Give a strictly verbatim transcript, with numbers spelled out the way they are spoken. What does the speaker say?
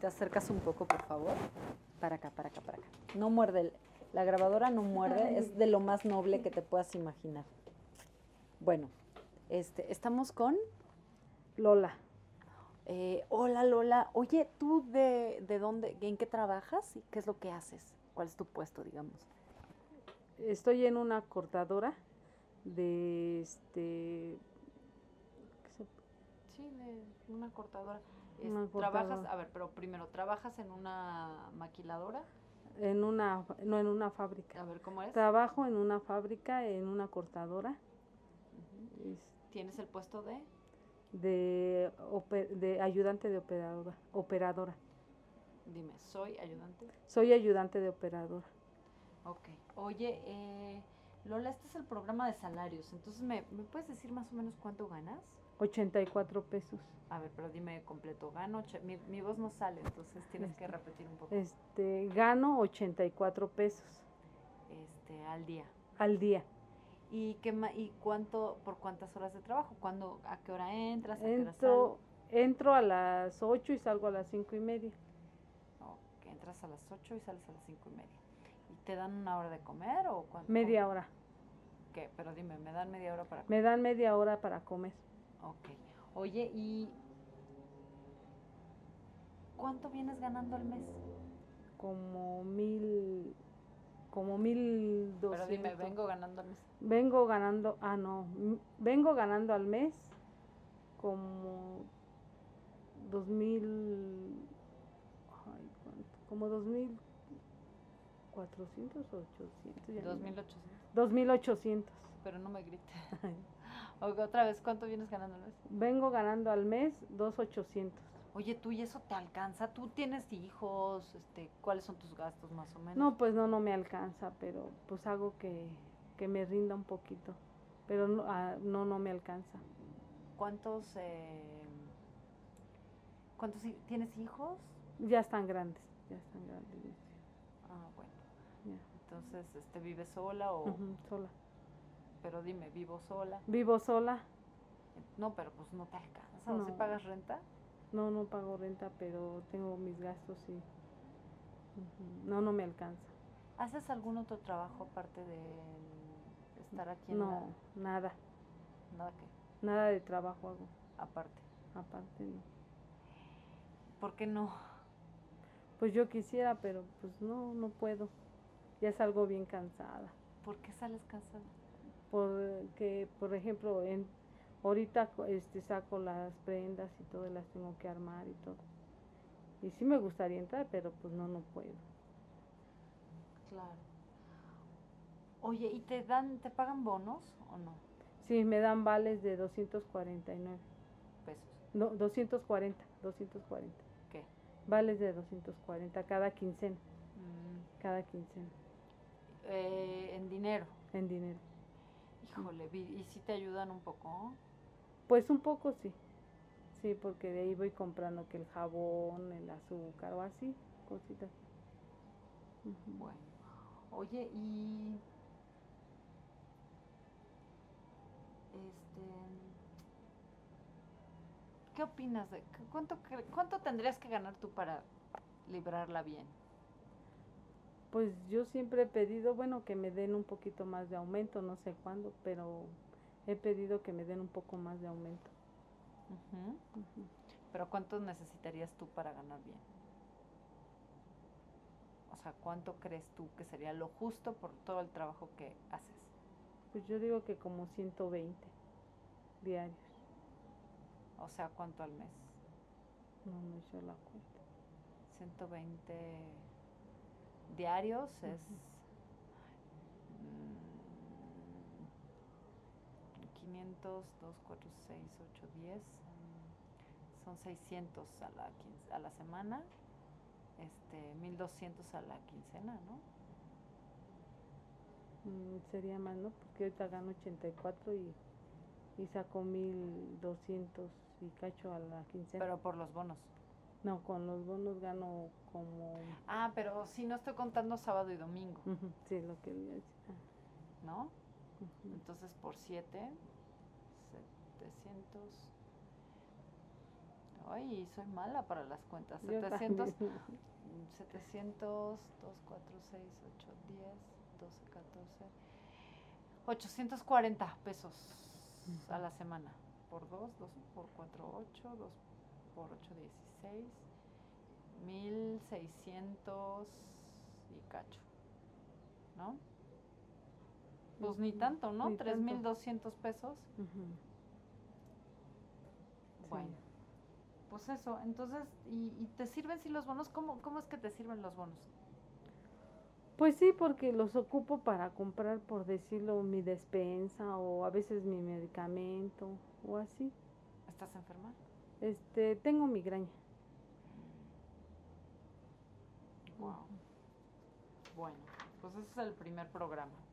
acercas un poco, por favor. Para acá, para acá, para acá. No muerde, la grabadora no muerde, es de lo más noble que te puedas imaginar. Bueno, este, estamos con Lola. Eh, hola Lola, oye, ¿tú de, de dónde, en qué trabajas y qué es lo que haces? ¿Cuál es tu puesto, digamos? Estoy en una cortadora de este. ¿qué se- Sí, de una cortadora. Es- Una ¿Trabajas, cortadora. a ver, pero primero, ¿trabajas en una maquiladora? En una, no en una fábrica. A ver, ¿cómo es? Trabajo en una fábrica, en una cortadora. Ujú. es ¿Tienes el puesto de? de, ope- de ayudante de operadora, operadora. Dime, ¿soy ayudante? Soy ayudante de operadora. Ok. Oye, eh, Lola, este es el programa de salarios, entonces, ¿me, ¿me puedes decir más o menos cuánto ganas? ochenta y cuatro pesos. A ver, pero dime completo, gano, che- mi, mi voz no sale, entonces tienes que Este, repetir un poco. este, gano ochenta y cuatro pesos Este, al día. al día. ¿Y qué ma- y cuánto, por cuántas horas de trabajo? ¿Cuándo, a qué hora entras, a qué hora sales? Entro, entro a las ocho y salgo a las cinco y media. Ok, entras a las ocho y sales a las cinco y media. ¿Y te dan una hora de comer o cuánto? Media hora. ¿Qué? Pero dime, ¿me dan media hora para comer? Me dan media hora para comer. Ok. Oye, ¿y cuánto vienes ganando al mes? Como mil, como mil Pero dime, doscientos. vengo ganando al mes. Vengo ganando, ah no, m- vengo ganando al mes como dos mil, ay, ¿cuánto? Como dos mil cuatrocientos o ochocientos. ya Dos ni me- mil ochocientos. Dos mil ochocientos. Pero no me grites. Ok, otra vez, ¿cuánto vienes ganando al mes? Vengo ganando al mes dos ochocientos. Oye, tú, ¿y eso te alcanza? ¿Tú tienes hijos? Este, ¿cuáles son tus gastos más o menos? No, pues no, no me alcanza, pero pues hago que, que me rinda un poquito. Pero no, ah, no, no me alcanza. ¿Cuántos, eh, cuántos hi- tienes hijos? Ya están grandes, ya están grandes. mis hijos, Ah, bueno. ya. Entonces, este, ¿vives sola o...? Ujú, sola. Pero dime, ¿vivo sola? Vivo sola. No, pero pues no te alcanza. ¿O No, si pagas renta? no, no pago renta, pero tengo mis gastos y ujú, no, no me alcanza. ¿Haces algún otro trabajo aparte de estar aquí en No, nada, la... Nada que... nada de trabajo hago, Aparte. aparte no. ¿Por qué no? Pues yo quisiera, pero pues no, no puedo. Ya salgo bien cansada. ¿Por qué sales cansada? Porque, por ejemplo, en, ahorita co- este, saco las prendas y todo, las tengo que armar y todo. Y sí me gustaría entrar, pero pues no, no puedo. Claro. Oye, ¿y te dan, te pagan bonos o no? Sí, me dan vales de doscientos cuarenta y nueve. Pesos. No, doscientos cuarenta, doscientos cuarenta. ¿Qué? Vales de doscientos cuarenta cada quincena, Mm, cada quincena, eh, en dinero. en dinero. Híjole, vi- ¿y si te ayudan un poco? Pues un poco sí, sí, porque de ahí voy comprando que el jabón, el azúcar o así, cositas. Ujú. Bueno. Oye, y... Este... ¿Qué opinas de... cu- ¿Cuánto, cre- cuánto tendrías que ganar tú para librarla bien? Pues yo siempre he pedido, bueno, que me den un poquito más de aumento, no sé cuándo, pero he pedido que me den un poco más de aumento. Ujú. Ujú. Pero ¿cuánto necesitarías tú para ganar bien? O sea, ¿cuánto crees tú que sería lo justo por todo el trabajo que haces? Pues yo digo que como ciento veinte diarios. O sea, ¿cuánto al mes? No, no he hecho la cuenta. ciento veinte diarios es Ujú. mm, quinientos, dos, cuatro, seis, ocho, diez. mm, Son seiscientos a la, quince- a la semana. Este, mil doscientos a la quincena, ¿no? Mm, sería más, ¿no? Porque ahorita gano ochenta y cuatro y, y saco mil doscientos y cacho a la quincena. Pero por los bonos. No, con los bonos gano como... Ah, pero si no estoy contando sábado y domingo, Ujú, sí, lo que le iba a decir. Ah, ¿no? ujú. Entonces por siete, setecientos. Ay, soy mala para las cuentas. Yo setecientos, también. setecientos, dos, cuatro, seis, ocho, diez, doce, catorce, ochocientos cuarenta pesos Ujú. a la semana. Por dos, dos por cuatro, ocho, dos por ocho, dieciséis, mil seiscientos y cacho, ¿no? Pues ni Ujú, tanto, ¿no? ni Tres tanto. mil doscientos pesos. Ujú. Bueno, Sí. pues eso. Entonces, ¿y, y te sirven si los bonos? ¿Cómo, cómo es que te sirven los bonos? Pues sí, porque los ocupo para comprar, por decirlo, mi despensa o a veces mi medicamento o así. ¿Estás enferma? Este, tengo migraña. Wow. Bueno, pues ese es el primer programa.